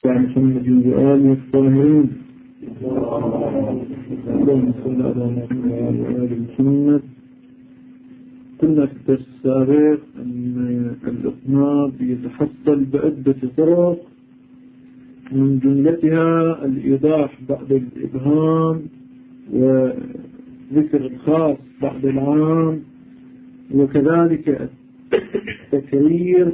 محمد وآله الطاهرين اللهم صل على محمد وآل محمد. كنا في الدرس السابق أن الإطناب يتحصل بعدة طرق، من جملتها الإيضاح بعد الإبهام، وذكر الخاص بعد العام، وكذلك التكرير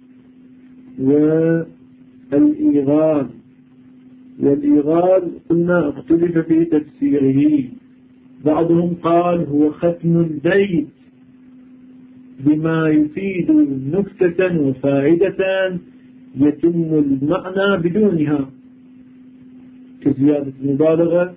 والإيغال. والإيغال قلنا اختلف في تفسيره، بعضهم قال هو ختم البيت بما يفيد نكتة وفائدة يتم المعنى بدونها كزيادة المبالغة.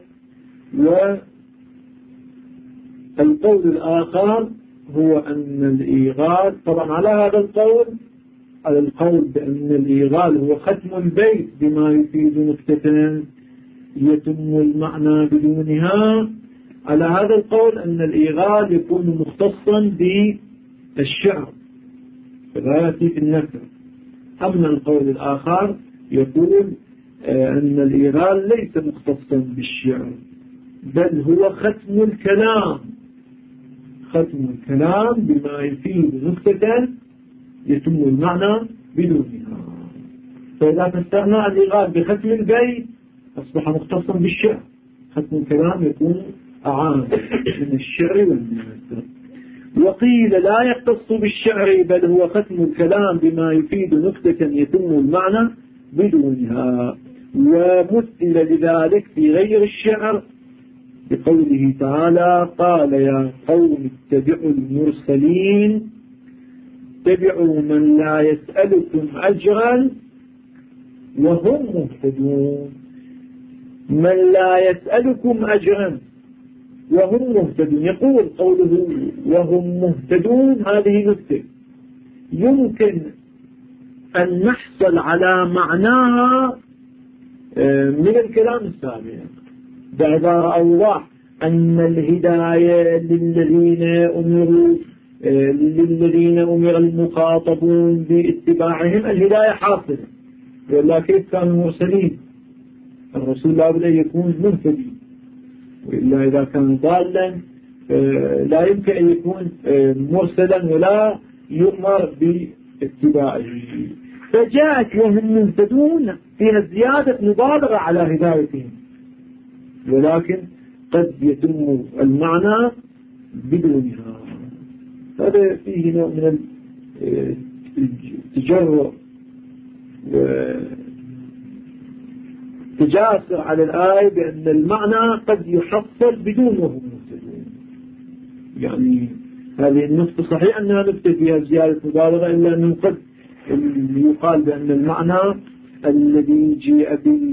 والقول الآخر هو أن الإيغال، طبعا على هذا القول، على القول بأن الإيغال هو ختم البيت بما يفيد نكتة يتم المعنى بدونها، على هذا القول أن الإيغال يكون مختصا بالشعر فلا يأتي في النثر. أما القول الآخر يقول أن الإيغال ليس مختصا بالشعر، بل هو ختم الكلام، ختم الكلام بما يفيد نكتة يتم المعنى بدونها. فإذا فسرنا الإيغال بختم البيت أصبح مختصا بالشعر، ختم الكلام يكون أعام من الشعر والنثر. وقيل لا يختص بالشعر بل هو ختم الكلام بما يفيد نكتة يتم المعنى بدونها. ومثل لذلك في غير الشعر بقوله تعالى: قال يا قوم اتبعوا المرسلين اتبعوا من لا يسألكم أجرا وهم مهتدون. من لا يسألكم أجرا وهم مهتدون، يقول قوله وهم مهتدون هذه نكتة يمكن أن نحصل على معناها من الكلام السابق بعبارة أوضح، أن الهداية للذين أمر المخاطبون باتباعهم الهداية حاصلة. ولا كيف كانوا المرسلين؟ الرسول لا بد أن يكون مهتدي، وإلا إذا كان ضالا لا يمكن أن يكون مرسلا ولا يؤمر باتباعه. فجاءت وهم مهتدون فيها زيادة مبالغة على هدايتهم، ولكن قد يتم المعنى بدونها. هذا فيه نوع من التجرؤ تجاسر على الآية بأن المعنى قد يحصل بدون وهم مهتدون. يعني هذه النقطة صحيح أنها نقطة فيها زيادة مبالغة، إلا أنه قد يقال بأن المعنى الذي جاء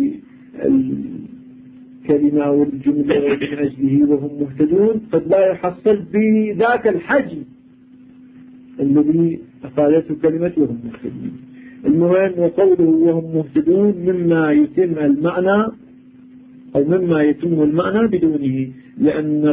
بالكلمة والجملة من أجله وهم مهتدون قد لا يحصل بذاك الحجم الذي أفادته كلمة وهم مهتدون. المهم وقوله وهم مهتدون مما يتم المعنى أو مما يتم المعنى بدونه، لأن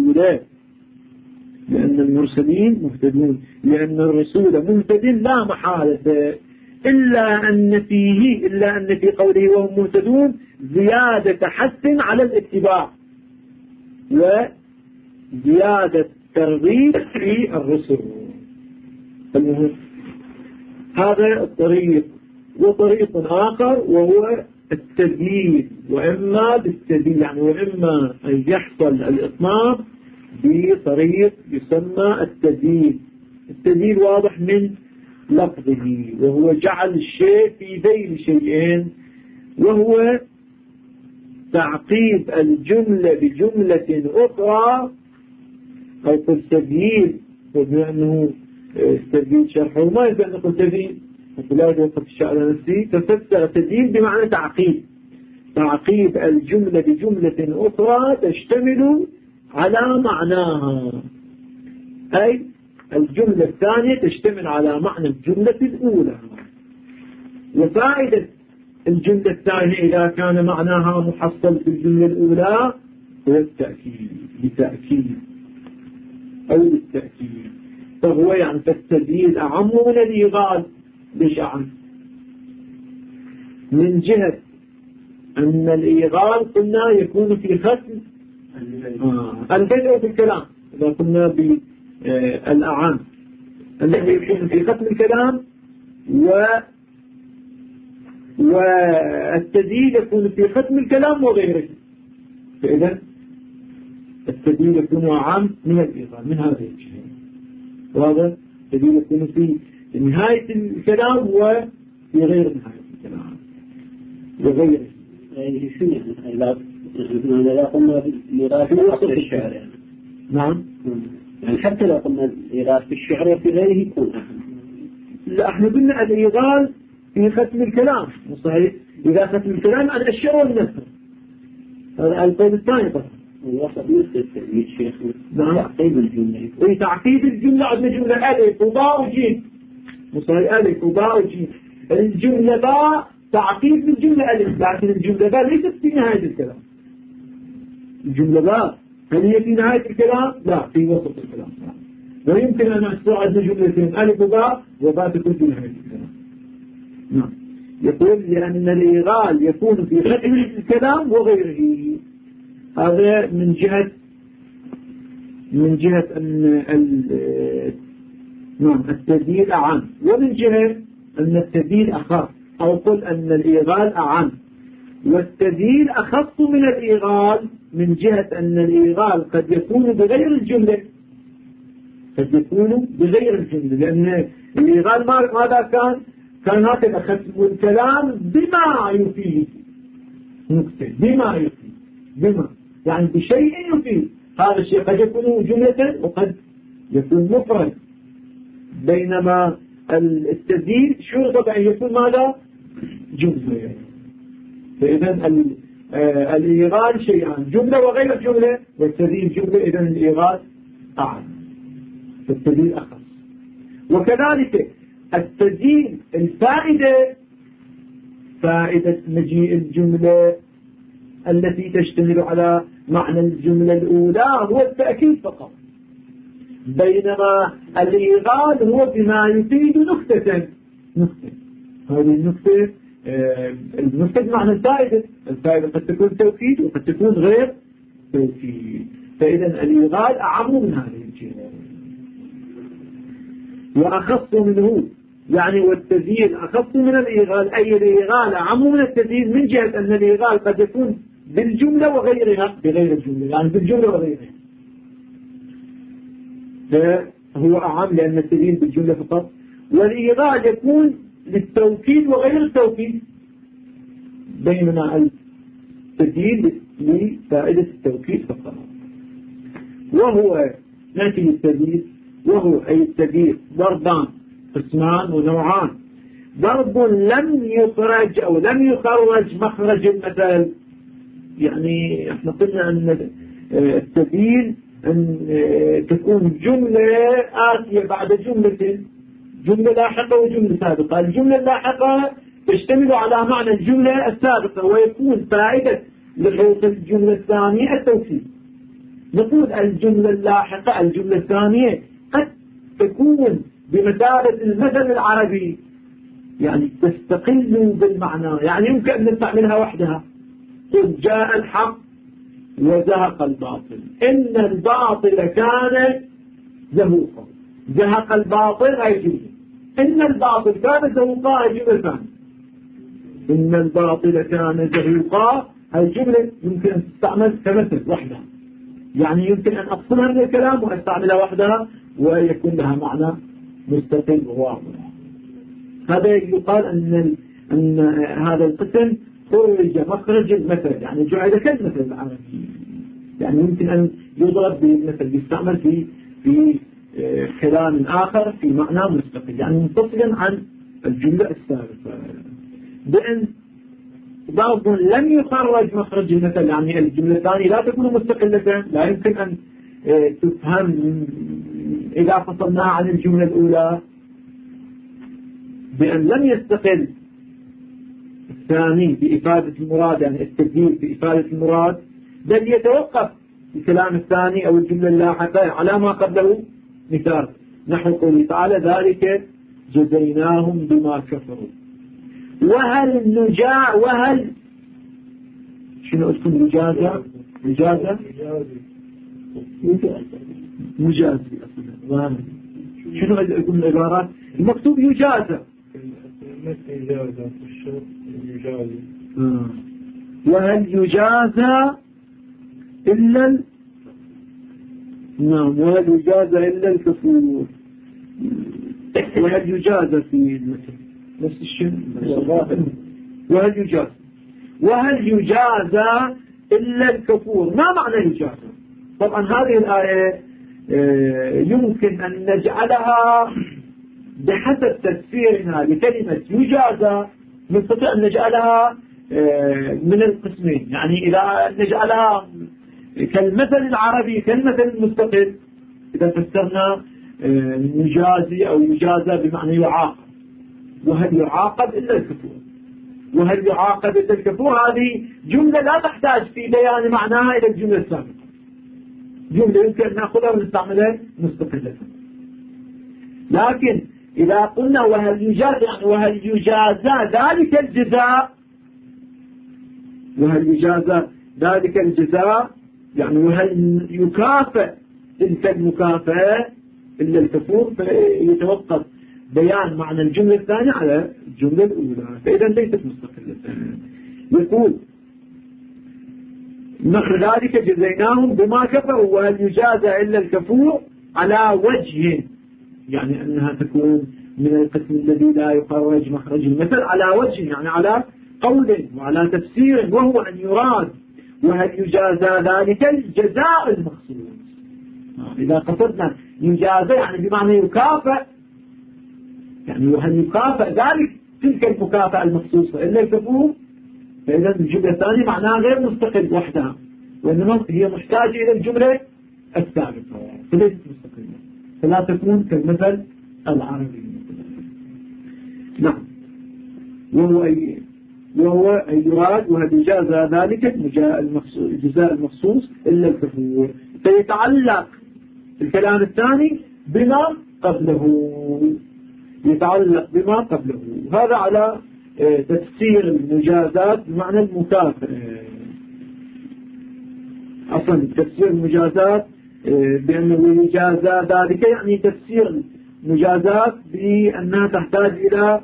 المرسلين مهتدون، لأن الرسول مهتد لا محالة، إلا أن في قوله وهم مهتدون زيادة حث على الاتباع وزيادة ترغيب في الرسل. المهم هذا الطريق. وطريق آخر وهو التدليل، وإما بالتدليل يعني وإما أن يحصل الإطناب بطريق يسمى التدليل. التدليل واضح من لفظه، وهو جعل الشيء في ذيل شيئين، وهو تعقيب الجملة بجملة أخرى، أو التدليل وبأنه التدليل شرحه ما يبقى أن نقول تدليل لا يوقف الشيء على نفسه، ففسر التدليل بمعنى تعقيب الجملة بجملة أخرى تشتمل على معناها، أي الجملة الثانية تشتمل على معنى الجملة الأولى. وفائدة الجملة الثانية إذا كان معناها محصل في الجملة الأولى هو التأكيد أو بالتأكيد. فهو يعني فالتدليل أعم من الإيغال. ليش أعم؟ من جهة أن الإيغال قلنا يكون في ختم البدء في الكلام، إذا قلنا بالأعام الذي يكون في ختم الكلام، والتدليل يكون في ختم الكلام وغيره. فإذا التدليل يكون أعام من الإيغال من هذه الجهة، وهذا التدليل يكون في نهاية الكلام وفي غير نهاية الكلام وغيره. يعني شو يعني لا قلنا بالإيغال في وسط الشعر يعني. نعم، يعني حتى لو قلنا الإيغال في الشعر وفي غيره يكون أهم. لا، احنا قلنا الإيغال في ختم الكلام صحيح، إذا ختم الكلام عن الشعر والنثر، هذا القول الثاني طبعا. وصف نفس التأكيد شيخ. نعم، تعقيد الجملة. اي تعقيد الجملة، عندنا جملة ألف وباء وجيم صحيح، ألف وباء وجيم. الجملة باء تعقيد الجملة ألف، لكن الجملة باء ليست في نهاية الكلام. الجملة باء هل هي في نهاية الكلام؟ لا، في وسط الكلام. ويمكن أن أحصر عندنا جملتين ألف وباء وباء تكون في نهاية الكلام. نعم، يقول لأن الإيغال يكون في ختم الكلام وغيره. هذا من جهة أن التدليل أعم، ومن جهة أن التدليل أخف، أو قل أن الإيغال أعم والتدليل أخف من الإيغال، من جهة أن الإيغال قد يكون بغير الجملة، لأن الإيغال ماذا كان هكذا ختم الكلام بما يفيد نكتة، بما يعني بشيء يفيد. هذا الشيء قد يكون جملة وقد يكون مفرد، بينما التدليل شرط أن يكون ماذا؟ جملة. فإذا الإيغال شيئان، جملة وغير جملة، والتدليل جملة، إذا الإيغال أعم، التدليل أخص. وكذلك التدليل فائدة مجيء الجملة التي تشتمل على معنى الجملة الأولى هو التأكيد فقط، بينما الإيغال هو بما يفيد نكتة. هذه النكتة بمعنى الفائدة قد تكون توكيد وقد تكون غير توكيد. فإذا الإيغال أعم من هذه الجهة وأخص منه، يعني والتزيين أخص من الإيغال، أي الإيغال أعم من التزيين، من جهة أن الإيغال قد يكون بالجملة وغيرها، بغير الجملة يعني بالجملة وغيرها، فهو أعم لأن التزيين بالجملة فقط، والإيغال يكون للتوكيد وغير التوكيد، بينما التزيين لفائدة التوكيد فقط. وهو ناتي التزيين، وهو أي التزيين ضربان قسمان ونوعان. ضرب لم يخرج أو لم يخرج مخرج المثل، يعني احنا قلنا أن التبيين أن تكون جملة آتية بعد جملة لاحقة وجملة سابقة. الجملة اللاحقة تشتمل على معنى الجملة السابقة، ويكون فائدة لحوث الجملة الثانية التوكيد. نقول الجملة اللاحقة الجملة الثانية قد تكون بمثابة المثل العربي، يعني تستقل بالمعنى، يعني يمكن أن نستعملها وحدها. قل جاء الحق وزهق الباطل، إن الباطل كان زهوقا. زهق الباطل أي جملة، إن الباطل كان زهوقا أي جملة ثانية. إن الباطل كان زهوقا الجملة يمكن أن تستعمل كمثل وحدها، يعني يمكن أن أفصلها من الكلام وأستعملها وحدها ويكون لها معنى مستقل وواضح. هذا يقال أن هذا القسم خرج مخرج المثل، يعني جعل كالمثل العربي، يعني يمكن أن يضرب بالمثل، يستعمل في كلام آخر في معنى مستقل، يعني منفصلا عن الجملة السابقة. بأن ضرب لم يخرج مخرج المثل، يعني الجملة الثانية لا تكون مستقلة، لا يمكن أن تفهم إذا فصلناها عن الجملة الأولى. بأن لم يستقل الثاني بإفادة المراد، يعني التبديل بإفادة المراد، بل يتوقف الكلام الثاني أو الجملة اللاحقة على ما قبله. مثال نحو قوله تعالى ذلك جزيناهم بما كفروا. وهل شنو اسم مجازة؟ مجازي أصلا. شنو يكون العبارات؟ المكتوب يجازى. وهل يجازى إلا نعم، وهل يجازى إلا الكفور. وهل يجازى في المثل نفس الشيء. وهل يجازى إلا الكفور. ما معنى يجازى؟ طبعا هذه الآية يمكن أن نجعلها بحسب تفسيرنا لكلمة يجازى، نستطيع أن نجعلها من القسمين. يعني إذا نجعلها كالمثل العربي كالمثل المستقل، إذا فسرنا يجازي أو يجازى بمعنى يعاقب. وهل يعاقب إلا الكفور. وهل يعاقب إلا الكفور هذه جملة لا تحتاج في بيان معناها إلى الجملة السابقة. جملة يمكن أن نأخذها ونستعملها مستقلة. لكن إذا قلنا وهل يجازى، يعني وهل يجازى ذلك الجزاء، وهل يجازى ذلك الجزاء، يعني وهل يكافئ تلك المكافأة إلا الكفور، فيتوقف بيان معنى الجملة الثانية على الجملة الأولى، فإذا ليست مستقلة. يقول نحن ذلك جزيناهم بما كفروا وهل يجازى إلا الكفور على وجه، يعني أنها تكون من القسم الذي لا يخرج مخرج المثل، على وجه يعني على قول وعلى تفسير، وهو أن يراد وهل يجازى ذلك الجزاء المخصوص. إذا قصدنا يجازى يعني بمعنى يكافئ، يعني وهل يكافئ ذلك تلك المكافأة المخصوصة إلا الكفور، فإذا الجملة الثانية معناها غير مستقل وحدها، وإنما هي محتاجة إلى الجملة السابقة فليست مستقلة، فلا تكون كالمثل العربي. نعم. وهو أن يراد وهل يجازى ذلك الجزاء المخصوص إلا الكفور، فيتعلق الكلام الثاني بما قبله، يتعلق بما قبله. هذا على تفسير المجازات بمعنى المكافأة. أصلا تفسير المجازات بأنه يجازى ذلك يعني تفسير المجازات بأنها تحتاج إلى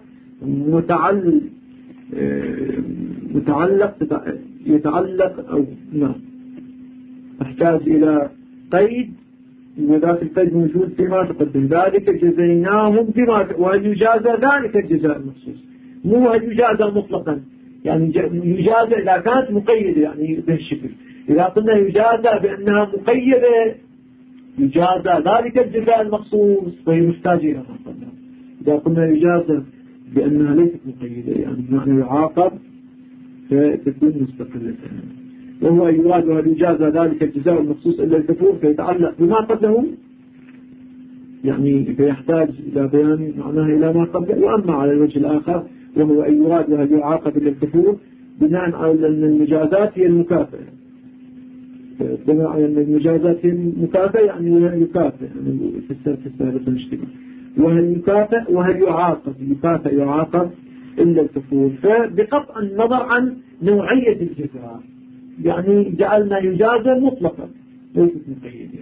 يتعلق أو نعم تحتاج إلى قيد، وذات القيد موجود فيما تقدم. ذلك جزيناهم بما وهل يجازى ذلك الجزاء المخصوص، مو هل يجازى مطلقا، يعني يجازى إذا كانت مقيدة يعني بهالشكل. إذا قلنا يجازى بأنها مقيدة يجازى ذلك الجزاء المخصوص فهي محتاجة إلى ما قلنا. إذا قلنا يجازى بأنها ليست مقيدة يعني بمعنى يعاقب فتكون مستقلة. وهو يراد وهل يجازى ذلك الجزاء المخصوص إلا الكفور، فيتعلق بما قبله يعني فيحتاج إلى بيان معناها إلى ما قبله. وأما على الوجه الآخر وهو أن يراد وهل يعاقب إلا الكفور بناء على أن المجازات هي المكافأة، بناء على أن المجازات هي المكافأة يعني يكافئ يعني في السابق المجتمع. وهل يكافئ وهل يعاقب، يكافئ يعاقب إلا الكفور، فبقطع النظر عن نوعية الجزاء يعني جعلنا يجازى مطلقا ليست مقيدة.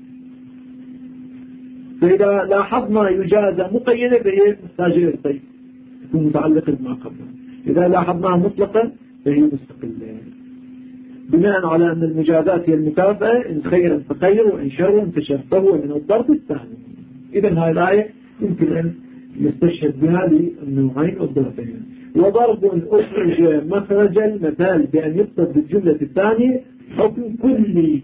فإذا لاحظنا يجازى مقيدة فهي محتاجة إلى القيد تكون متعلقة بما قبلها. إذا لاحظناها مطلقا فهي مستقلة بناء على أن المجازات هي المكافأة، إن خيرا فخير وإن شرا فشر من الضرب الثاني. إذا هذه الآية يمكن أن نستشهد بها للنوعين والضربين. وضرب أخرج مخرج المثال بأن يقصد بالجملة الثانية حكم كلي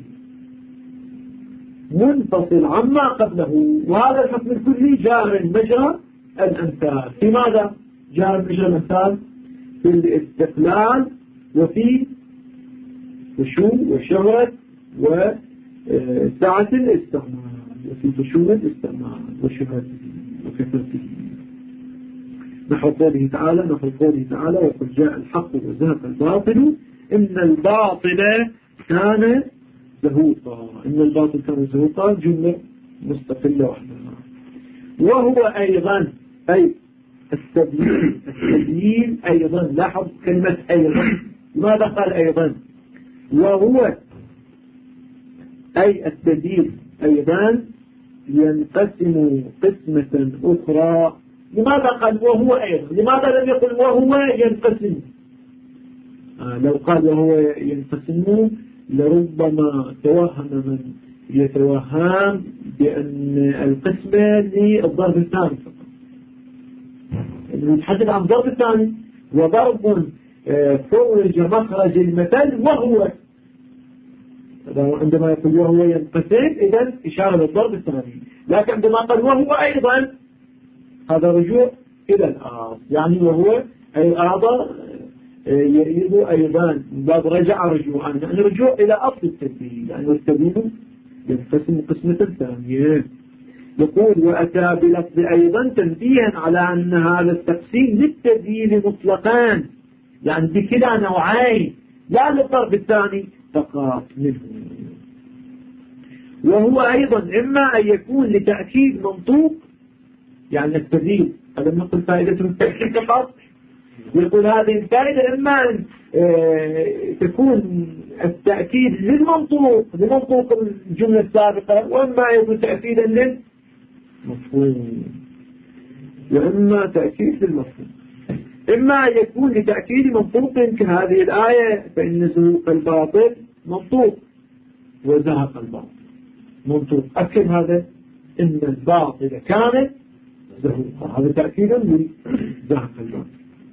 منفصل عما قبله، وهذا الحكم الكلي جار مجرى الأمثال. في ماذا جار مجرى الأمثال؟ في الاستقلال وفي والشهرة وسعة الاستعمال، وفي خشونة الاستعمال وشهرته وكثرته. نحو قوله تعالى وقل جاء الحق وزهق الباطل إن الباطل كان زهوقا، جملة مستقلة وحدها. وهو أيضا أي السبيل أيضا، لاحظ كلمة أيضا، ماذا قال أيضا؟ وهو أي السبيل أيضا ينقسم قسمة أخرى. لماذا قال وهو أيضا؟ لماذا لم يقل وهو ينقسم؟ لو قال وهو ينقسم لربما توهم من يتوهم بأن القسمة للضرب الثاني فقط، نتحدث عن الضرب الثاني، وضرب فرج مخرج المثل وهو، عندما يقول وهو ينقسم إذن إشارة للضرب الثاني، لكن عندما قال وهو أيضا هذا رجوع إلى الأرض، يعني وهو أي الأرض يريد أيضا باب رجع رجوعا، يعني رجوع إلى أصل التبديل، يعني التبديل ينقسم قسمة ثانية. يقول وأتى بلفظ أيضا تنبيها على أن هذا التقسيم للتبديل مطلقان، يعني بكلا نوعين لا للضرب الثاني فقط منه. وهو أيضا إما أن يكون لتأكيد منطوق، يعني التبديل هذا نقول فائدة التأكيد فقط، يقول هذه الفائدة إما أن تكون التأكيد لمنطوق الجملة السابقة، وإما يكون تأكيدا للمفهوم، وإما تأكيد للمفهوم. إما يكون لتأكيد منطوق كهذه الآية فإن زهوق الباطل منطوق وزهق الباطل منطوق، أكد هذا إن الباطل كان زهوقا، هذا تأكيد لزهق الباطل.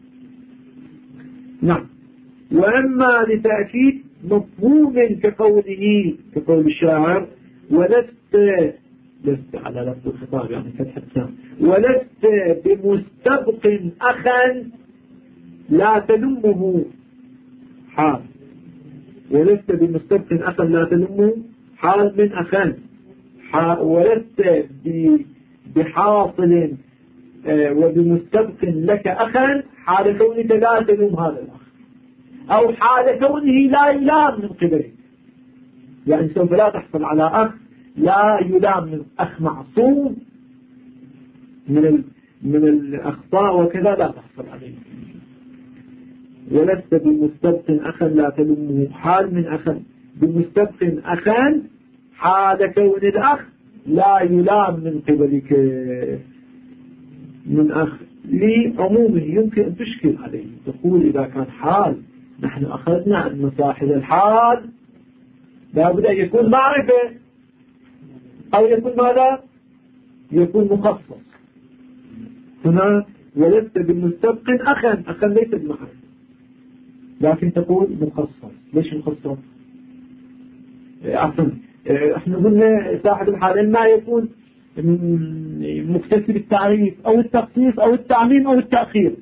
نعم. وأما لتأكيد مفهوم كقول الشاعر ولست على لفظ الخطاب يعني فتح السام، ولست بمستبق أخا لا تلمه حال، ولست بمستبق أخا لا تلمه حال من أخا، ولست بحاصل وبمستبق لك أخا حال كونك لا تلوم هذا الأخ، أو حال كونه لا يلام من قبلك، يعني سوف لا تحصل على أخ لا يلام من أخ معصوم من الأخطاء وكذا لا تحصل عليه. ولست بمستبق أخا لا تلومه حال من أخا، بمستبق أخا حال كون الأخ لا يلام من قبلك من أخ لعمومه يمكن أن تشكل عليه، تقول إذا كان حال نحن أخذنا أن صاحب الحال لابد أن يكون معرفة أو يكون ماذا؟ يكون مخصص. هنا ولست بالمستبق أخا ليس بمعرفة، لكن تقول مخصص. ليش مخصص؟ أحسن، احنا قلنا صاحب الحال ما يكون مكتسب التعريف أو التخصيص أو التعميم أو التأخير،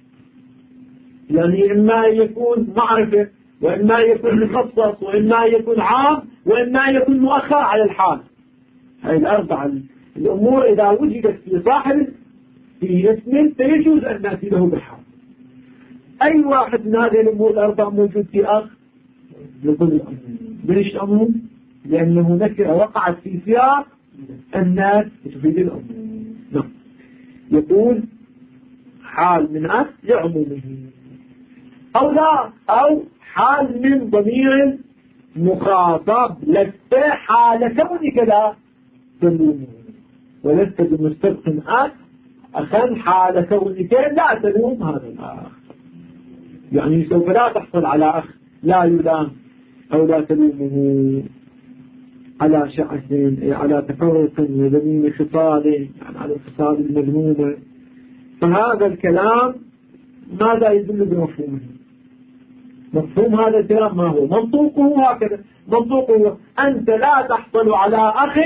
يعني إما يكون معرفة وإما يكون مخصص وإما يكون عام وإما يكون مؤخر على الحال. هذه الأربع الأمور إذا وجدت في صاحب في اسم فيجوز أن نأتي له بالحال. أي واحد من هذه الأمور الأربع موجود في أخ يقول الأمر. ليش الأمر؟ لأنه نكرة وقعت في سياق الناس تفيد الأمر. نعم. يقول حال من أخ لعمومه أو لا، أو حال من ضمير مخاطب لست حال كونك لا تلومه، ولست بمستبق أخا حال كونك لا تلوم هذا الأخ، يعني سوف لا تحصل على أخ لا يلام أو لا تلومه على شعث على تفرق وذميم خصال، يعني على الخصال المذمومة. فهذا الكلام ماذا يدل بمفهومه؟ مفهوم هذا الكلام ما هو؟ منطوقه هكذا، منطوقه أنت لا تحصل على أخ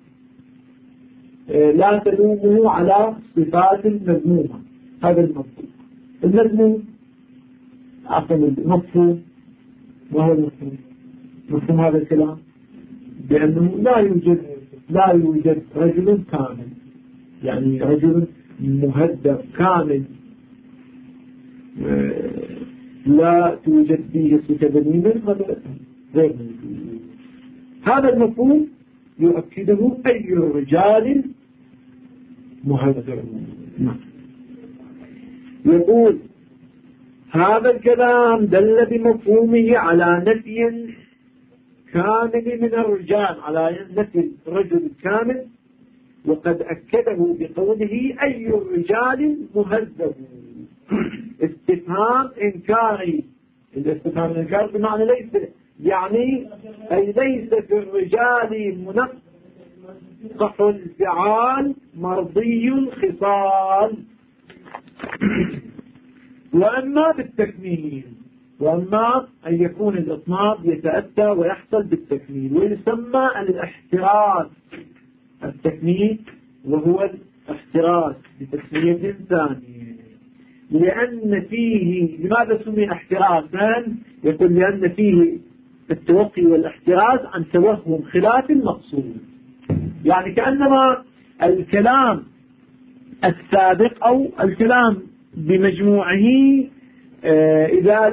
لا تلومه على صفات مذمومة. هذا المنطوق. المذموم عفوا المفهوم، وهو المفهوم مفهوم هذا الكلام بأنه لا يوجد رجل كامل، يعني رجل مهذب كامل لا توجد فيه صفة ذميمة، هذا غير موجود. هذا المفهوم يؤكده أي رجال مهذب. يقول هذا الكلام دل بمفهومه على نفي كامل من الرجال، على نفي الرجل الكامل، وقد أكده بقوله أي الرجال مهذب. استفهام إنكاري. الاستفهام الإنكاري بمعنى ليس، يعني أي ليس في الرجال منقح الفعال مرضي الخصال. وأما بالتكميل، وأما أن يكون الإطناب يتأتى ويحصل بالتكميل، ويسمى الاحتراز التكميل، وهو الاحتراز بتسمية ثانية، لأن فيه، لماذا سمي احترازا؟ يقول لأن فيه التوقي والاحتراز عن توهم خلاف المقصود. يعني كأنما الكلام السابق أو الكلام بمجموعه إذا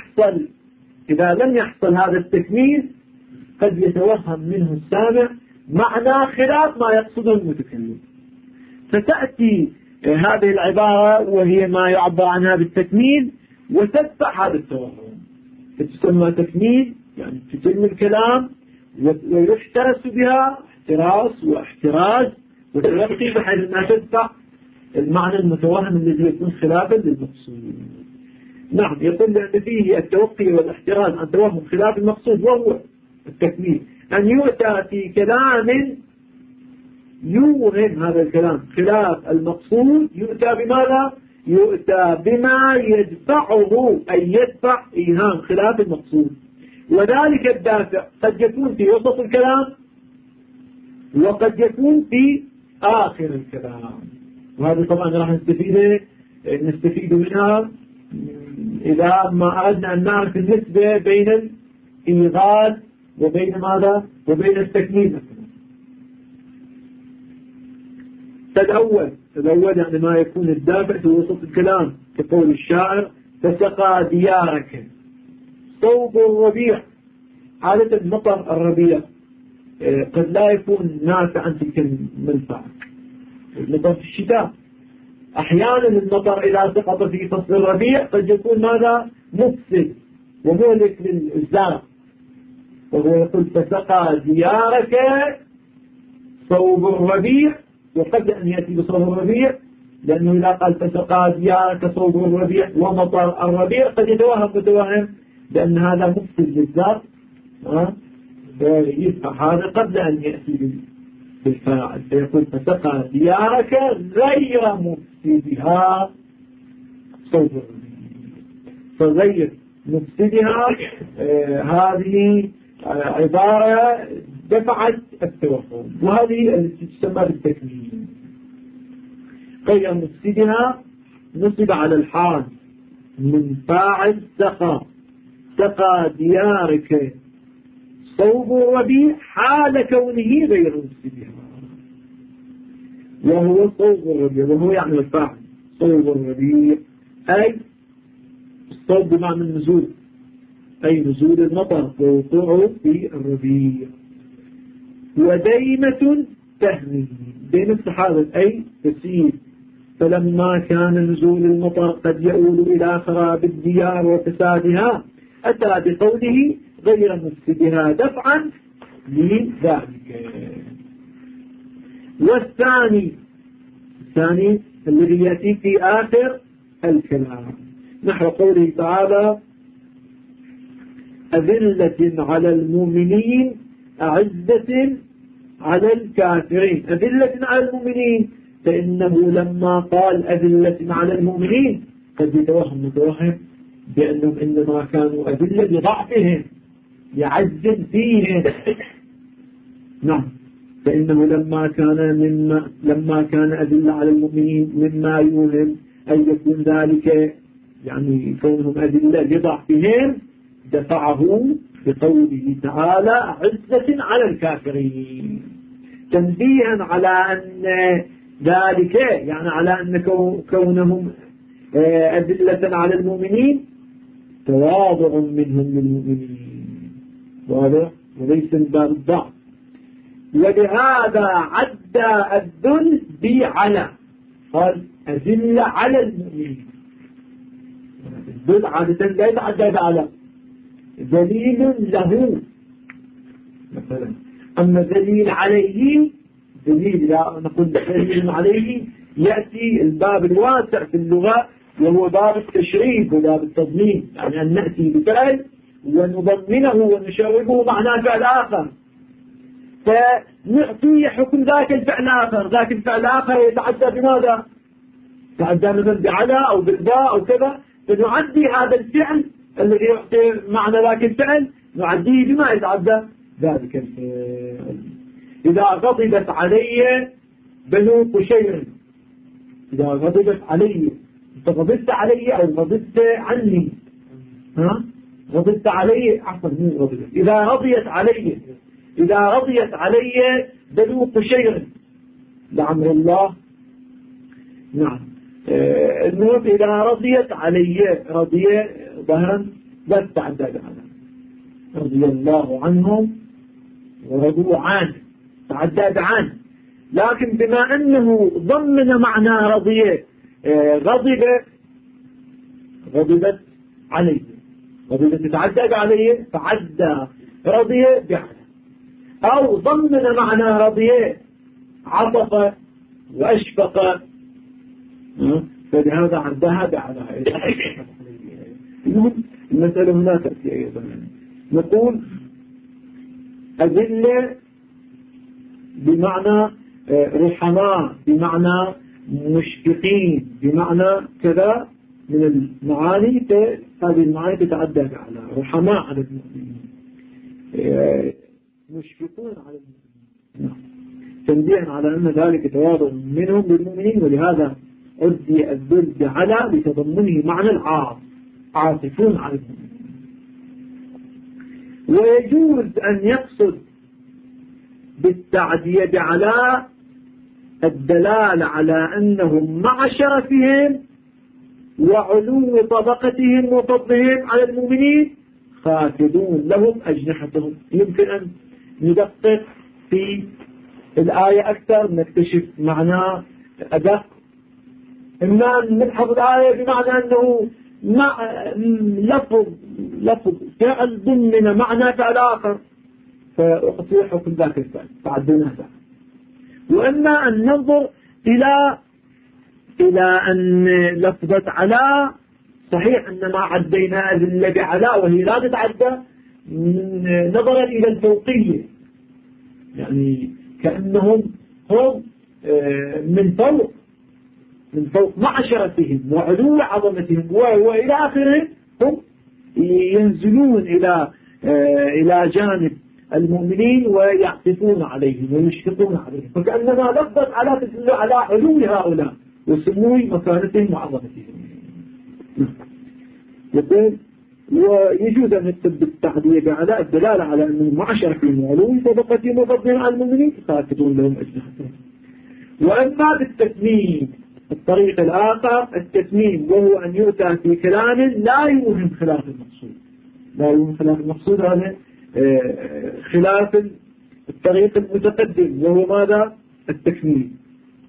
لم يحصل هذا التكميل قد يتوهم منه السامع معنى خلاف ما يقصده المتكلم، فتأتي هذه العبارة وهي ما يعبر عنها بالتكميل وتدفع هذا التوهم، فتسمى تكميل، يعني تتم الكلام ويحترس بها احتراس واحتراز وتلقي بحيث ما تدفع المعنى المتوهم الذي يكون خلافا للمقصود. نعم، يقول لأن فيه التوقي والاحتراز عن توهم خلاف المقصود، وهو التكميل، أن يؤتى في كلام يوهم هذا الكلام خلاف المقصود، يؤتى بماذا؟ يؤتى بما يدفعه، أي يدفع إيهام خلاف المقصود. وذلك الدافع قد يكون في وسط الكلام وقد يكون في آخر الكلام، وهذا طبعا راح نستفيد منها إذا ما أردنا أن نعرف النسبة بين الإيغاث وبين ماذا؟ وبين التكميل. الأول يعني ما يكون الدافع في وسط الكلام، كقول الشاعر فسقى ديارك صوب الربيع. عادة المطر الربيع قد لا يكون نافعا تلك المنفعة، المطر في الشتاء. أحيانا المطر إذا سقط في فصل الربيع قد يكون ماذا؟ مفسد ومهلك للزرع، وهو يقول فسقى ديارك صوب الربيع، وقبل أن يأتي بصوب الربيع، لأنه إذا قال فسقى ديارك صوب الربيع ومطر الربيع قد يتوهم لأن هذا مفسد للزرع، يدفع هذا قبل أن يأتي بالفاعل، فيقول فسقى ديارك غير مفسدها صوب الربيع. فغير مفسدها هذه عبارة دفعت التوهم، وهذه التي تسمى بالتكميل. غير مفسدها نصب على الحال من فاعل سقى ديارك صوب الربيع حال كونه غير مفسدها، وهو صوب الربيع، وهو يعني الفاعل صوب الربيع، أي الصوب بمعنى النزول، أي نزول المطر ووقوعه في الربيع. وديمة تهمي، ديمة السحابة أي تسيل، فلما كان نزول المطر قد يؤول إلى خراب الديار وفسادها أتى بقوله غير مفسدها دفعا لذلك. والثاني الذي يأتي في آخر الكلام نحو قوله تعالى أذلة على المؤمنين أعزة على الكافرين. أذلة على المؤمنين، فإنه لما قال أذلة على المؤمنين قد يتوهم بأنهم إنما كانوا أذلة لضعفهم يعزل فيهم. نعم، فإنه لما كان أذلة على المؤمنين مما يوهم أن يكون ذلك يعني كونهم أذلة لضعفهم دفعه بقوله تعالى عزة على الكافرين، تنبيها على أن ذلك يعني على أن كونهم أذلة على المؤمنين تواضع منهم للمؤمنين، واضح، وليس من باب الضعف. ولهذا عدى الذل بعلى، قال أذل على المؤمنين، الدل عادة لا يتعدى على دليل له مثلا. أما دليل عليه، دليل لا نقول دليل عليه يأتي الباب الواسع في اللغة وهو باب التشريف وباب التضمين، يعني أن نأتي بفعل ونضمنه ونشربه معناه فعل آخر، فنعطي حكم ذاك الفعل آخر. ذاك الفعل آخر يتعدى بماذا؟ يتعدى مثلا بعلى أو بالباء أو كذا، فنعدي هذا الفعل الذي يعطي معنى ذاك الفعل نعديه بما يتعدى ذلك الفعل. إذا غضبت علي بنو قشير، إذا غضبت علي، أنت غضبت علي أو غضبت عني، غضبت علي، عفوا مو غضبت، إذا رضيت علي، إذا رضيت علي بنو قشير لعمر الله. نعم، المهم إذا رضيت علي، رضي ظهرا لا تتعدى عنه، رضي الله عنهم ورضوا عنه، تعدى عنه. لكن بما أنه ضمن معنى رضي، غضبت عليه، غضبت تتعدى عليه فعدى رضي بعده، أو ضمن معنى رضي عطف وأشفق فلهذا عدها بعلى. المسألة هنا تأتي أيضا، نقول أذل بمعنى رحماء، بمعنى مشفقين، بمعنى كذا من المعاني، هذه المعاني تتعدى على رحماء على المؤمنين، مشفقون على المؤمنين، تنبيها على أن ذلك تواضع منهم للمؤمنين، ولهذا عدي الذل على لتضمنه معنى العاطف، عاطفون على المؤمنين. ويجوز أن يقصد بالتعدية بعلى الدلالة على أنهم مع شرفهم وعلو طبقتهم وفضلهم على المؤمنين خافضون لهم أجنحتهم. يمكن أن ندقق في الآية أكثر نكتشف معنى أدق. إما أن نبحث الآية بمعنى أنه لفظ فعل ضمن معنى فعل آخر فأعطي حكم ذاك الفعل تعدينا ذاك. وإما أن ننظر إلى أن لفظة على صحيح أننا عدينا أذل بعلى وهي لا تتعدى نظرا إلى الفوقية، يعني كأنهم هم من فوق مع شرفهم وعلو عظمتهم وإلى آخره، هم ينزلون إلى جانب المؤمنين ويعطفون عليهم ويشفقون عليهم، فكأنما لفظت على تدل على علو هؤلاء وسمو مكانتهم وعظمتهم. يقول ويجوز أن نكتب بالتعدية على الدلالة على أن مع شرفهم وعلو طبقتهم وفضلهم على المؤمنين خافتون لهم أجنحتهم. وأما بالتتميم الطريق الآخر التتميم، وهو أن يؤتى في كلام لا يوهم خلاف المقصود، لا يوهم خلاف المقصود، هذا خلاف الطريق المتقدم وهو ماذا؟ التكميم.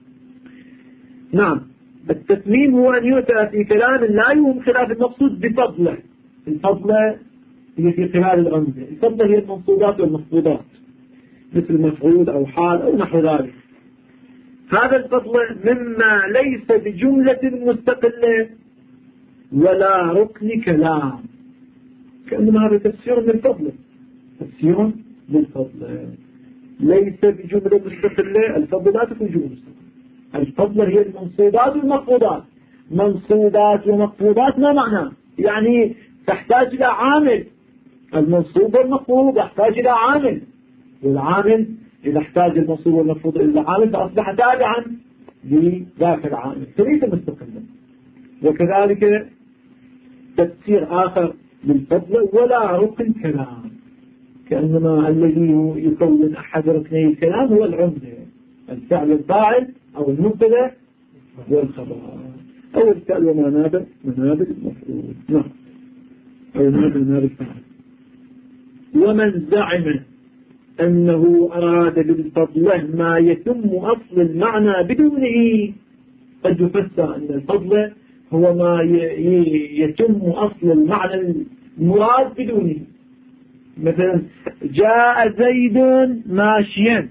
نعم، التتميم هو أن يؤتى في كلام لا يوهم خلاف المقصود بفضله. الفضلة هي في خلال الغمزة، الفضلة هي المنصوبات والمخفوضات مثل مفعول أو حال أو نحو ذلك. هذا الفضل مما ليس بجملة مستقلة ولا ركن كلام، كأنما هذا تفسير للفضل، تفسير للفضل ليس بجملة مستقلة. الفضل لا تكون جملة مستقلة، الفضل هي المنصوبات والمخفوضات. منصوبات ومخفوضات ما معنى؟ يعني تحتاج إلى عامل، المنصوب والمخفوض يحتاج إلى عامل، والعامل إذا احتاج المنصوب والمخفوض إلى عامل فأصبح تابعا لذاك العامل فليس مستقلا. وكذلك تفسير آخر للفضل ولا ركن كلام، كأنما الذي يكون أحد ركني الكلام هو العمدة، الفعل الفاعل أو المبتدا والخبر أو الفعل ومنابع المفعول. نعم، أو منابع الفاعل. ومن زعم أنه أراد بالفضل ما يتم أصل المعنى بدونه، قد يفسر أن الفضل هو ما يتم أصل المعنى المراد بدونه. مثلا جاء زيد ماشيا،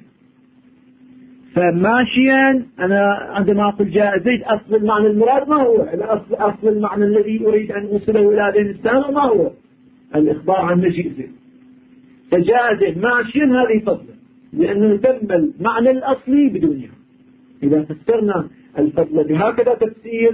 فماشيا أنا عندما أقول جاء زيد أصل المعنى المراد ما هو؟ أصل المعنى الذي أريد أن أوصله إلى ذهن السامع ما هو؟ الإخبار عن مجيء زيد. فجاء زيد ماشيا هذه فضلا، لأنه تم المعنى الأصلي بدونها. إذا فسرنا الفضل بهكذا تفسير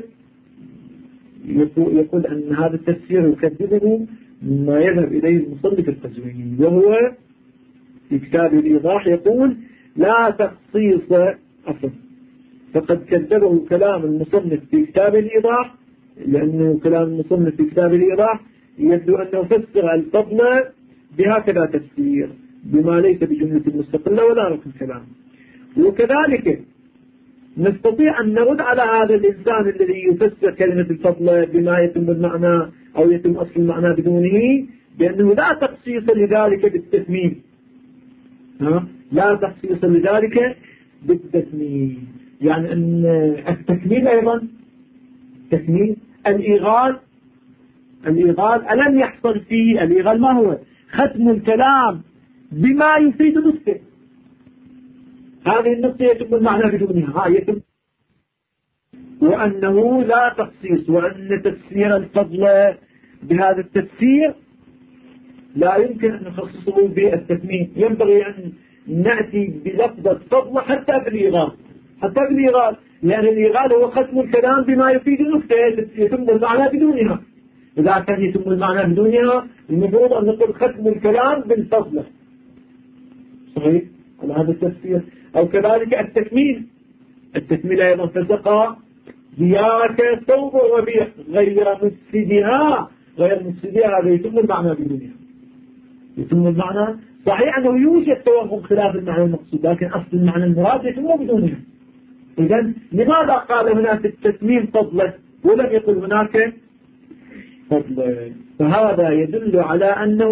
يقول أن هذا التفسير يكذبه ما يذهب إليه المصنف القزويني، وهو في كتاب الإيضاح يقول لا تخصيص أصل، فقد كذبه كلام المصنف في كتاب الإيضاح، لأنه كلام المصنف في كتاب الإيضاح يبدو أنه فسر الفضل بهكذا تفسير بما ليس بجملة مستقلة ولا ركن كلام. وكذلك نستطيع أن نرد على هذا الإنسان الذي يفسر كلمة الفضل بما يتم المعنى أو يتم أصل المعنى بدونه بأنه لا تخصيص لذلك بالتثمين. لا تخصيص لذلك بالتثمين، يعني أن التكميل أيضا تكميل الإيغال ألم يحصل فيه الإيغال ما هو؟ ختم الكلام بما يفيد نقطة، هذه النقطة يتم المعنى بدونها يتم. وأنه لا تخصيص، وأن تفسير الفضل بهذا التفسير لا يمكن أن نخصصه بالتثمين، ينبغي أن نأتي بلفظة فضل حتى بالإيغال، لأن الإيغال هو ختم الكلام بما يفيد نقطة يتم المعنى بدونها. إذا كان يتم المعنى بدونها المفروض أن نقول ختم الكلام بالفضل، صحيح على هذا التفسير. أو كذلك التكميل أيضا فسقى ديارك ثوب وبيع غير مفسدها هذا يتم المعنى بدونها، يتم المعنى. صحيح أنه يوجد توهم خلاف المعنى المقصود، لكن أصل المعنى المراد يتم بدونها. إذن لماذا قال هناك التكميل فضلا ولم يقل هناك فضلا؟ فهذا يدل على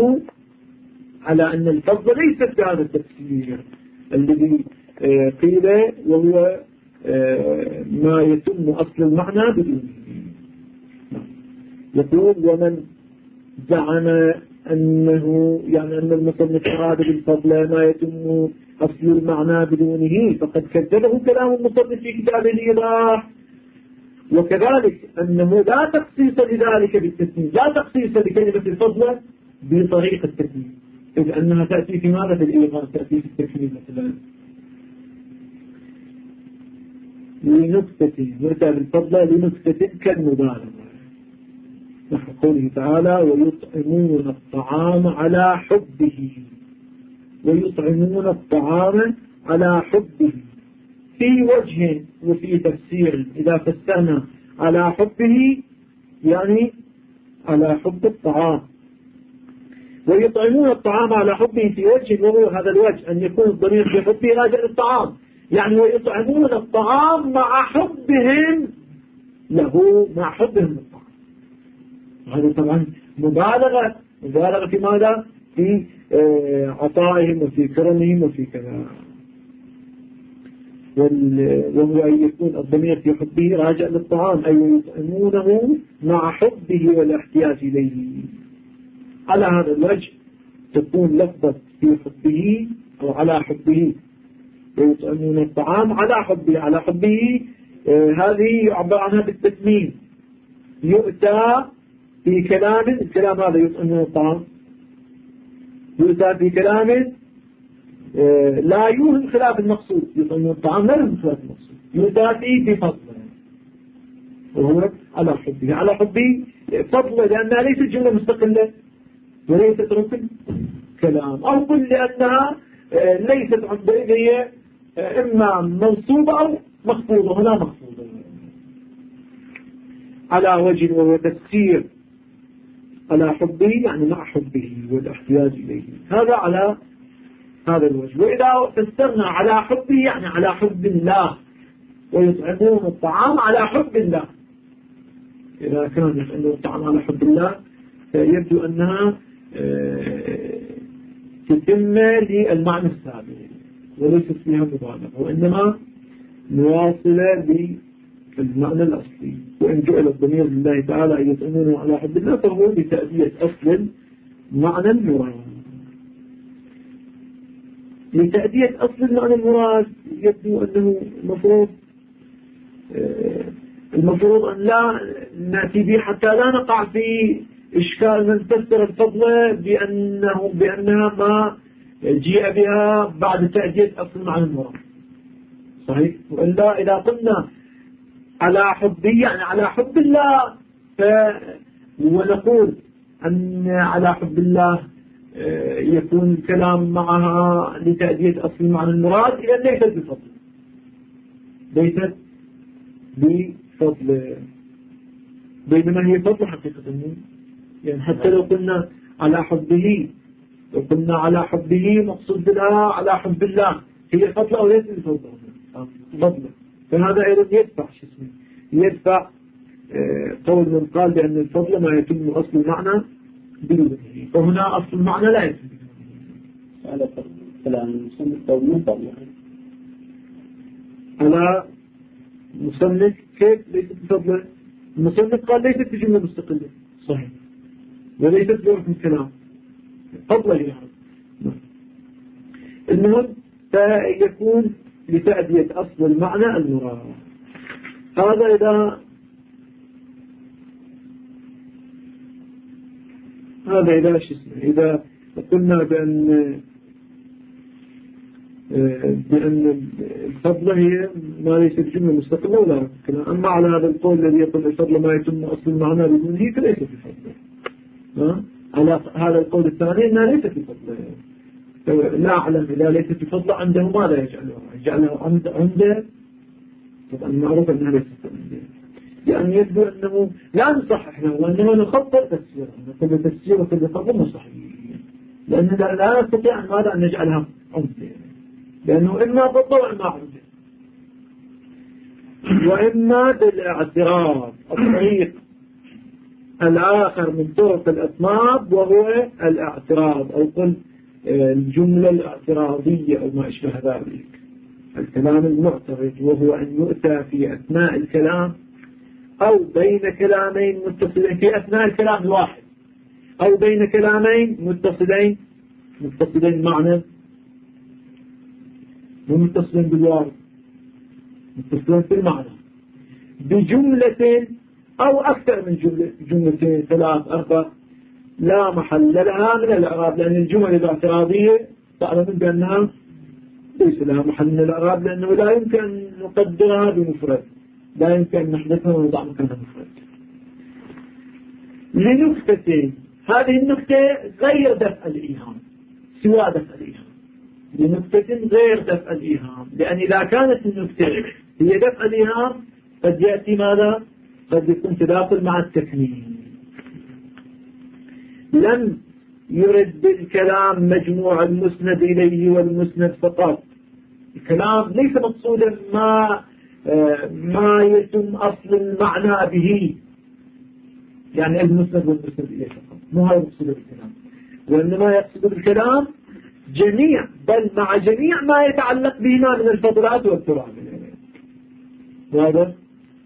أن الفضل ليست بهذا التفسير الذي قيل، وهو ما يتم أصل المعنى بدونه. يقول ومن زعم أنه يعني أن المصنف أراد بالفضل ما يتم أصل المعنى بدونه فقد كذبه كلام المصنف في كتاب الإيضاح. وكذلك أنه لا تخصيص لذلك بالتثمين، لا تخصيص لكلمة الفضل بطريقة التثمين، إذ أنها تأتي في ماذا؟ في الإيضاح، تأتي في التكميل مثلا لنكتة، يؤتى بالفضل لنكتة كالمبالغة، نحو قوله تعالى ويطعمون الطعام على حبه، في وجه وفي تفسير. إذا فسرنا على حبه يعني على حب الطعام، ويطعمون الطعام على حبه في وجه، وهو هذا الوجه أن يكون الضمير في حبه راجع للطعام، يعني ويطعمون الطعام مع حبهم له، مع حبهم للطعام. هذا طبعا مبالغة في ماذا؟ في عطائهم وفي كرمهم وفي كذا. وهو أن يكون الضمير في حبه راجع للطعام، أي يطعمونه مع حبه والاحتياج إليه. على هذا الوجه تكون لفظة في حبه أو على حبه، ويطعمون الطعام على حبه هذه يعبر عنها بالتثمين. يؤتى في كلام، الكلام هذا يطعمون الطعام، يؤتى في كلام لا يوهم خلاف المقصود، يطعمون الطعام لا يوهم خلاف المقصود، يؤتى فيه بفضل، وهو على حبه فضل، لأنها ليست جملة مستقلة وليست ركن كلام، أو قل لأنها ليست عندئذ هي إما منصوبة أو مخفوضة، هنا مخفوضة على وجه، وهو تفسير على حبه يعني مع حبه والاحتياج إليه، هذا على هذا الوجه. وإذا فسرنا على حبه يعني على حب الله، ويطعمون الطعام على حب الله، إذا كان يطعمون الطعام على حب الله يبدو أنها تتم للمعنى السابق وليست فيها مبالغة، وإنما مواصلة المعنى الأصلي. وإن جعل الضمير لله تعالى أن يطعمونه على حب الله فهو لتأدية أصل المعنى المراد. لتأدية أصل المعنى المراد يبدو أنه المفروض أن لا نأتي به حتى لا نقع في إشكال من فسر الفضل بأنها ما جيء بها بعد تأدية أصل المعنى المراد. صحيح؟ وإلا إذا قلنا على حبه يعني على حب الله ونقول أن على حب الله يكون الكلام معها لتأدية أصل المعنى المراد، إذا ليست بفضل، ليست بفضل، بينما هي فضل حقيقة. يعني حتى لو قلنا على حبه، لو قلنا على حبه مقصود بها على حب الله، هي فضل أو ليست بفضل؟ فضل. فهذا أيضا يدفع قول من قال بأن الفضل ما يتم أصل المعنى بدونه، فهنا أصل المعنى لا يتم. على كلام المصنف أو المفضل على مصنف كيف ليست بفضل؟ المصنف قال ليست بجملة مستقلة، صحيح، وليست بوحد الكلام، فضل هي. المهم فيكون لتأدية أصل المعنى المراد. هذا إذا قلنا بأن الفضل هي ما ليس بجملة مستقلة ولا كلام. أما على هذا القول الذي يقول الفضل ما يتم أصل المعنى بدونه فليس بفضل. على هذا القول الثاني أنها ليست بفضل. لا أعلم إذا ليست بفضل عنده ماذا يجعله عنده. طبعا معروف أنها ليست بفضل، يعني يبدو أنه لا نصحح له وأنه نخطر تفسير، نقول تفسير وكل فضل مش صحيح، لأننا لا نستطيع أن ماذا أن نجعلها عمدة، لأنه إما فضل وإما عمدة، وإما بالاعتراض الطريق الآخر من طرق الأسباب وهو الاعتراض، أو قل الجملة الاعتراضية أو ما أشبه ذلك، الكلام المعترض، وهو أن يؤتى في أثناء الكلام أو بين كلامين متصلين في أثناء الكلام الواحد، أو بين كلامين متصلين معنى، ومتصلين بالواو، متصلين في المعنى، بجملة أو أكثر من جملتين 3 4 لا محل لها من الإعراب، لأن الجمل الاعتراضية تعلمون بأنها ليس لها محل من الإعراب، لأنه لا يمكن أن نقدرها بمفرد، لا يمكن أن نحدثها ونضع مكانها مفرد. لنكتة، هذه النكتة غير دفع الإيهام، سوى دفع الإيهام، لنكتة غير دفع الإيهام، لأن إذا كانت النكتة هي دفع الإيهام قد يأتي ماذا؟ قد يكون تداخل مع التكميل. لم يرد بالكلام مجموع المسند إليه والمسند فقط، الكلام ليس مقصودا ما يتم أصل المعنى به، يعني المسند والمسند إليه فقط، مو هذا مقصود بالكلام، وإنما يقصد بالكلام جميع، بل مع جميع ما يتعلق بهما من الفضلات والتراب. هذا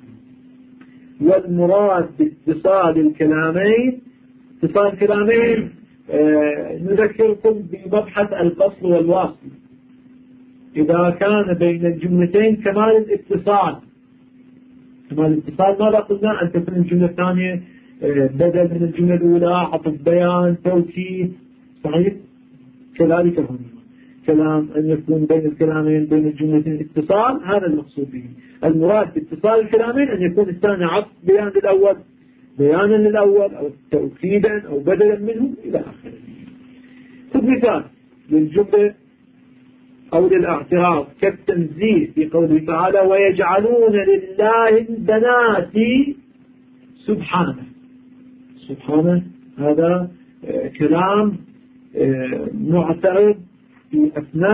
والمراد باتصال الكلامين، اتصال الكلامين نذكركم بمبحث الفصل والواصل، إذا كان بين الجملتين كمال الاتصال. كمال الاتصال ماذا قلنا؟ أن تكون الجملة الثانية بدل من الجملة الأولى، عطف بيان، توكيد، صحيح؟ كذلك هنا كلام أن يكون بين الكلامين بين الجملتين اتصال، هذا المقصود به. المراد باتصال الكلامين أن يكون الثاني عطف بيان للأول، بيانا للأول، أو توكيدا أو بدلا منه إلى آخره. خذ مثال للجملة أو للاعتراض كالتنزيه في قوله تعالى ويجعلون لله البنات سبحانه. سبحانه هذا كلام معترض في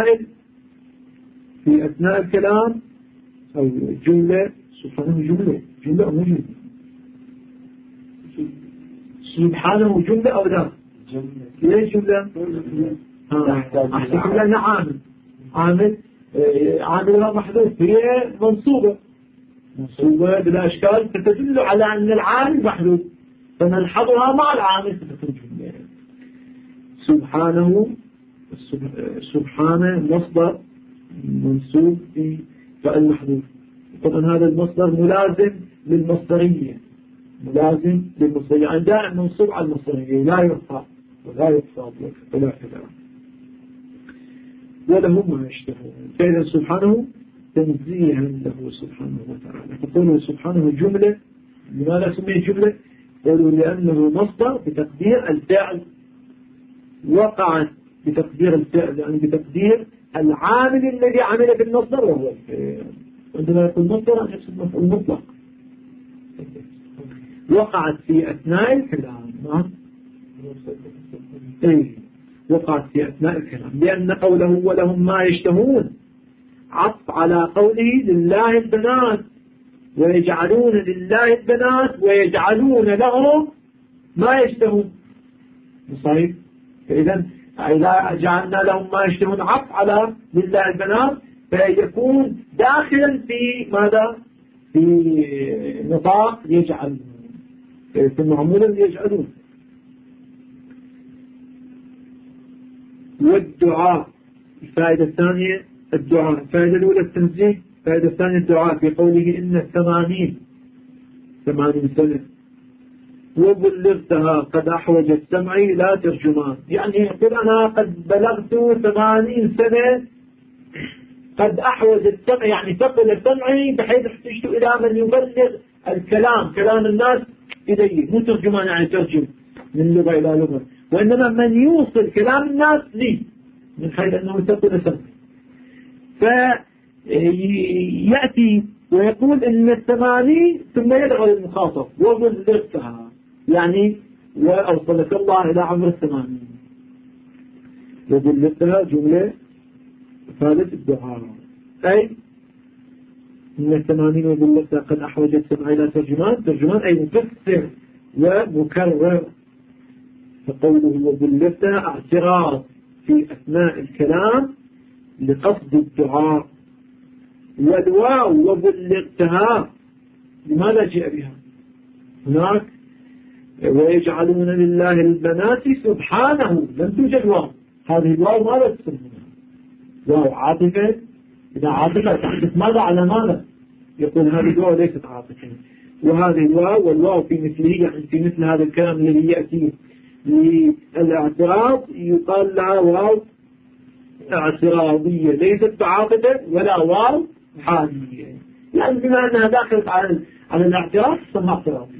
أثناء الكلام، أو جملة. سبحانه جملة أو جملة؟ سبحانه جملة أو لا؟ ليش جملة؟ أحسن لنا عامل محذوف، هي منصوبة منصوبة بلا إشكال فتدل على أن العامل محذوف فنلحظها مع العامل فتكون جملة. سبحانه مصدر منصوب بفعل محذوف. طبعا هذا المصدر ملازم للمصدرية يعني دائما منصوب على المصدرية لا يرفع ولا يخفض ولا كذا وله ما يشتهون. فإذا سبحانه تنزيها له سبحانه وتعالى. فقوله سبحانه جملة. لماذا سميه جملة؟ قالوا لأنه مصدر بتقدير الفعل وقعت بتقدير الفعل يعني بتقدير العامل الذي عمل بالمصدر وهو الفعل. عندما يكون مصدر يقصد مفعول مطلق وقعت في أثناء الكلام. وقعت في أثناء الكلام لأن قوله ولهم ما يشتهون عطف على قوله لله البنات ويجعلون لله البنات ويجعلون لهم ما يشتهون. صحيح. فإذا إذا جعلنا لهم ما يشتهون عطف على لله البنات فيكون داخلا في ماذا؟ في نطاق يجعل في معمولا يجعلون. والدعاء الفائدة الثانية الدعاء. الفائدة الأولى التنزيه. الفائدة الثانية الدعاء في قوله إن 80 سنة وبلغتها قد أحوج السمع لا ترجمان. يعني يقول أنا قد بلغت 80 سنة قد أحوج السمع يعني ثقل سمعي بحيث احتجت إلى من يبلغ الكلام كلام الناس إليه. مو ترجمان يعني ترجم من لغة إلى لغة وإنما من يوصل كلام الناس لي من حيث أنه ثقل سمعي. فيأتي ويقول إن 80 ثم يدعو للمخاطب وبلغتها يعني وأوصلك الله إلى عمر 80 وبلغتها جملة ثالث الدعاء. أي إن 80 وبلغتها قد أحوجت سمع إلى ترجمان أي مفسر ومكرر. فقوله وبلغتها اعتراض في أثناء الكلام لقصد الدعاء. والواو وبلغتها لماذا جاء بها هناك؟ ويجعلون لله البنات سبحانه لم توجد واو. هذه الواو ماذا تسمى؟ واو عاطفة. إذا عاطفة تحدث ماذا على ماذا؟ يقول هذه الواو ليست عاطفة وهذه الواو والواو في مثله يعني في مثل هذا الكلام الذي يأتي للاعتراض يقال لها واو اعتراضية ليست بعاطفة ولا واو حالية يعني بما أنها داخلت على الاعتراض تسمى اعتراضية.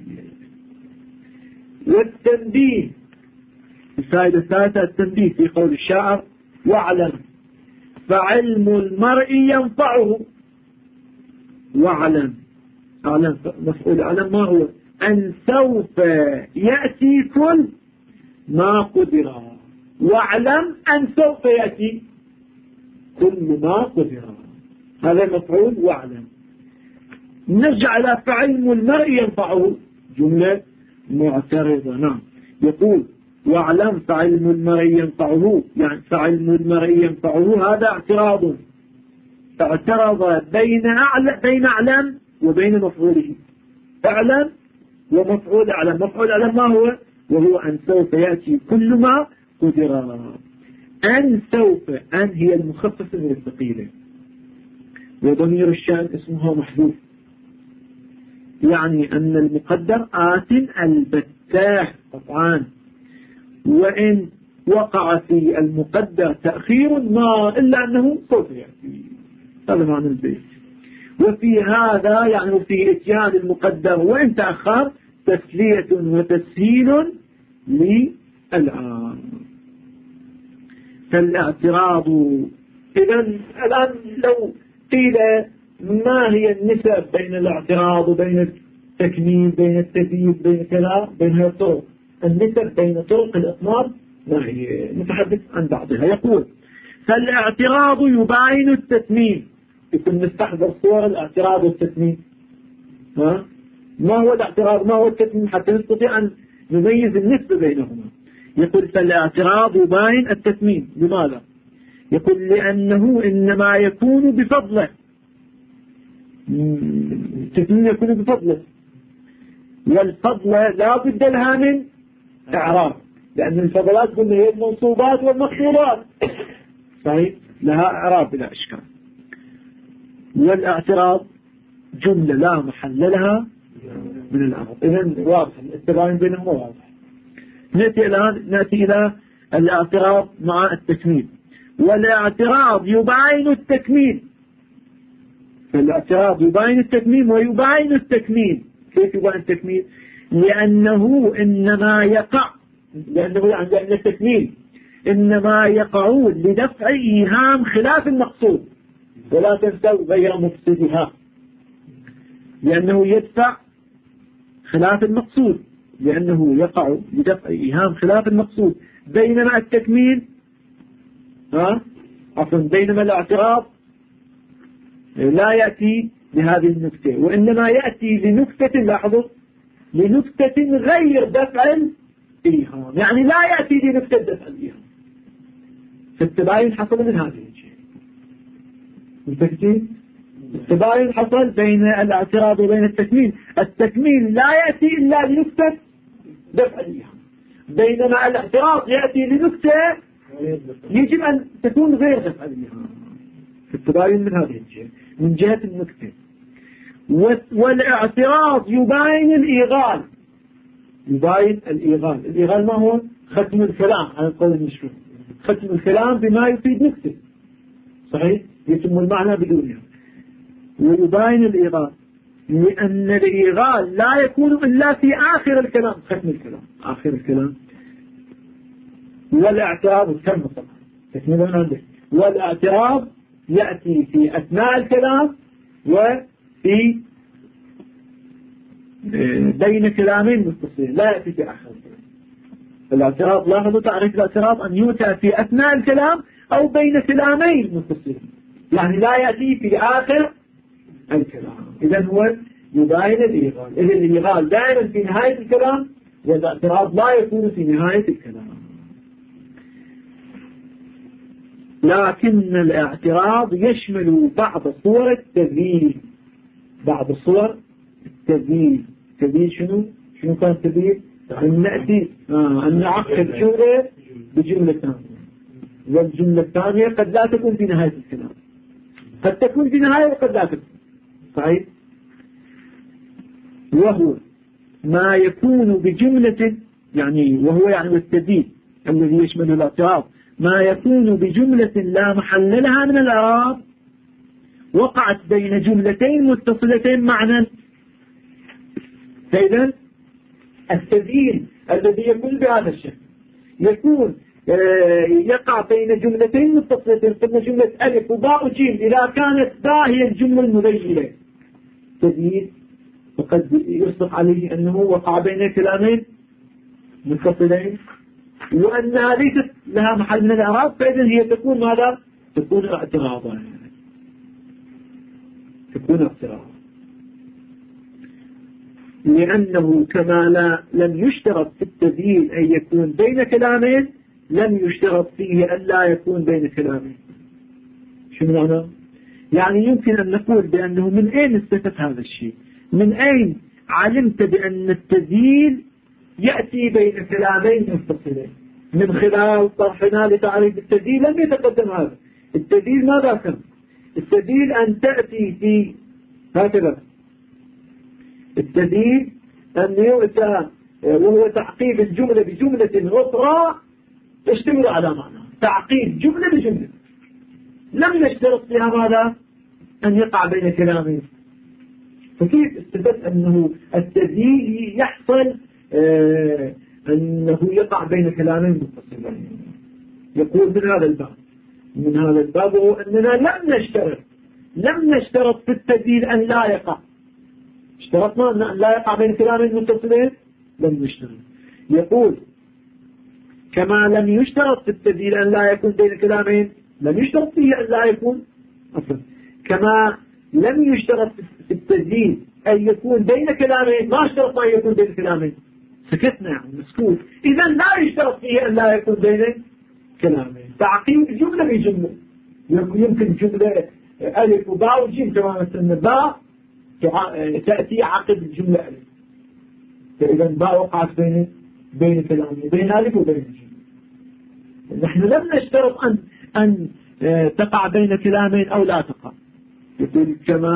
والتنبيه. الفائدة الثالثة التنبيه في قول الشاعر واعلم فعلم المرء ينفعه. واعلم أعلم مفعول أعلم ما هو؟ أن سوف يأتي كل ما قدر. واعلم أن سوف يأتي كل ما قدر هذا مفعول واعلم. نجعل فعلم المرء ينفعه جملة معترضة. نعم يقول واعلم فعلم المرء ينفعه يعني فعلم المرء ينفعه هذا اعتراض اعترض بين أعلم وبين مفعوله. أعلم ومفعول أعلم. مفعول أعلم ما هو؟ وهو أن سوف يأتي كل ما قدر. أن سوف أن هي المخففة من الثقيلة وضمير الشأن اسمها محذوف يعني أن المقدر آت البتاه قطعان. وإن وقع في المقدر تأخير ما إلا أنه سوف يأتي. هذا معنى البيت. وفي هذا يعني في إتيان المقدر وإن تأخر تسلية وتسهيل للآن. فالاعتراض إذا الآن لو قيل ما هي النسب بين الاعتراض وبين التكميل بين التثبيت بين كذا بين هذه الطرق النسب بين طرق الإطناب ما هي؟ نتحدث عن بعضها. يقول فالاعتراض يباين التتميم. يكون نستحضر صور الاعتراض والتتميم. ما هو الاعتراض ما هو التتميم حتى نستطيع أن نميز النسبة بينهما. يقول فالاعتراض يباين التتميم. لماذا؟ يقول لأنه إنما يكون بفضله التكميل يكون بفضله، والفضل لا بد لها من إعراب، لأن الفضلات قلنا هي المنصوبات والمخفوضات، صحيح، لها إعراب بلا إشكال. والاعتراض جملة لا محل لها من الإعراب. إذن واضح التباين بينهم واضح. نأتي إلى الاعتراض مع التكميل. والاعتراض يباين التكميل، فالاعتراض يباين التكميل ويباين التكميل. كيف يباين التكميل؟ لأنه لأن التكميل إنما يقعون لدفع إيهام خلاف المقصود، ولا تنسوا غير مفسدها، لأنه يدفع خلاف المقصود، لأنه يقع لدفع إيهام خلاف المقصود. بينما التكميل بينما الاعتراض لا يأتي لهذه النكتة، وإنما يأتي لنكتة، لاحظوا، لنكتة غير دفع الإيهام، يعني لا يأتي لنكتة دفع الإيهام. فالتباين حصل من هذه الجهة. التباين حصل بين الاعتراض وبين التكميل. التكميل لا يأتي إلا لنكتة دفع الإيهام، بينما الاعتراض يأتي لنكتة يجب أن تكون غير دفع الإيهام. التباين من هذه الجهة، من جهة النكتة. والاعتراض يباين الإيغال. الإيغال ما هو؟ ختم الكلام على القول المشروع، ختم الكلام بما يفيد نكتة، صحيح، يتم المعنى بدونها. ويباين الإيغال لأن الإيغال لا يكون إلا في آخر الكلام، ختم الكلام آخر الكلام. والاعتراض كم طبعا، والاعتراض يأتي في أثناء الكلام وفي بين كلامين متصلين، لا يأتي في آخر الكلام. الاعتراض، لاحظوا تعريف الاعتراض أن يؤتى في أثناء الكلام أو بين كلامين متصلين، يعني لا يأتي في آخر الكلام. إذن هو يباين الإيغال. إذن الإيغال دائما في نهاية الكلام، والاعتراض لا يكون في نهاية الكلام. لكن الاعتراض يشمل بعض صور التبيين. بعض صور التبيين. شنو كان التبيين؟ أن نأتي أن نعقد جملة بجملة ثانية، والجملة الثانية قد لا تكون في نهاية الكلام، قد تكون في نهاية وقد لا تكون، صحيح. وهو ما يكون بجملة، وهو التبيين الذي يشمل الاعتراض، ما يكون بجملة لا محل لها من الإعراب، وقعت بين جملتين متصلتين معنى. فإذا التبيين الذي يكون بهذا الشكل يقع بين جملتين متصلتين، قلنا جملة ألف وباء وجيم، إذا كانت باء هي الجملة المبينة تبيين، وقد يصدق عليه أنه وقع بين كلامين متصلين وأنها ليست لها محل من الإعراب، فإذا هي تكون ماذا؟ تكون اعتراضا. لأنه كما لم يشترط في التبيين أن يكون بين كلامين، لم يشترط فيه أن لا يكون بين كلامين. شو معنى؟ يعني يمكن أن نقول بأنه من أين استفدت هذا الشيء؟ من أين علمت بأن التبيين يأتي بين كلامين متصلين؟ من خلال طرحنا لتعريف التبيين لم يتقدم هذا. التبيين ماذا كان؟ التبيين أن تأتي في هكذا، التبيين أن يؤتى وهو تعقيب الجملة بجملة أخرى تشتمل على معنى، تعقيب جملة بجملة، لم نشترط فيها ماذا؟ أن يقع بين كلامين. فكيف استفدت أنه التبيين يحصل أنه يقع بين كلامين متصلين؟ يقول من هذا الباب هو أننا لم نشترط في التبيين أن لا يقع. اشترطنا أن لا يقع بين كلامين متصلين؟ لم نشترط. يقول كما لم يشترط في التبيين أن لا يكون بين كلامين، لم يشترط فيه أن لا يكون أصلا. كما لم يشترط في التبيين أن يكون بين كلامين، ما اشترط أن يكون بين كلامين، سكتنا مسكوت. إذا لا يشترط فيه أن لا يكون بين كلامين، تعقيب جملة بجملة. يمكن جملة ألف وباء وجيم كما مثلنا باء تأتي عقب الجملة ألف، فإذا باء وقعت بين كلامين، بين ألف وبين الجملة. نحن لم نشترط أن تقع بين كلامين أو لا تقع. يقول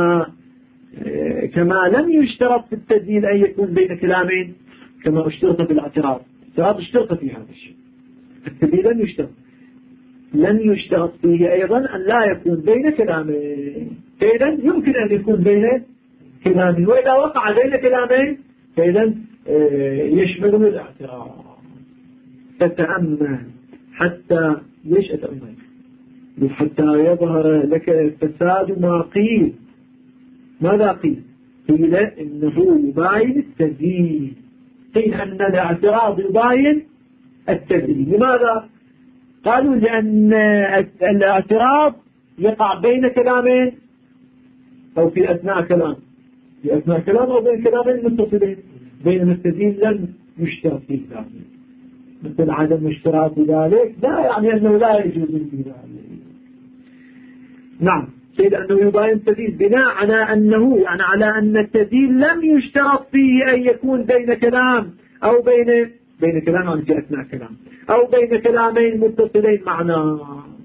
كما لم يشترط في التدليل أن يكون بين كلامين كما اشترط في الاعتراض. الاعتراض اشترط في هذا الشيء، التدليل لم يشترط فيه أيضا أن لا يكون بين كلامين، فإذا يمكن أن يكون بين كلامين، وإذا وقع بين كلامين فإذا يشمله الاعتراض. فتأمل حتى ليش أتأمل؟ حتى يظهر لك فساد ما قيل. ماذا قيل؟ قيل إنه يباين التدليل، قيل أن الاعتراض يباين التدليل. لماذا؟ قالوا لأن الاعتراض يقع بين كلامين أو في أثناء كلام، أو بين كلامين متصلين، بينما التدليل لم يشترط في ذلك. مثل عدم اشتراط ذلك لا يعني أنه لا يجوز في ذلك. نعم، قيل أنه يباين التدليل بناء على أنه يعني على أن التدليل لم يشترط فيه أن يكون بين كلام أو بين كلام عن في أثناء كلام أو بين كلامين متصلين معنا.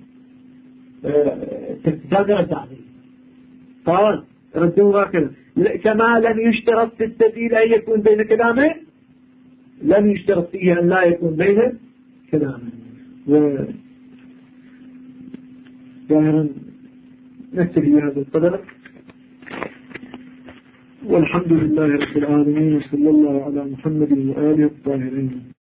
تقدر تعليل قال ردوا هكذا، كما لم يشترط في التدليل أن يكون بين كلامين، لم يشترط فيه أن لا يكون بين كلامين. ظاهرا نكتفي بهذا القدر، والحمد لله رب العالمين، وصلى الله على محمد وآله الطاهرين.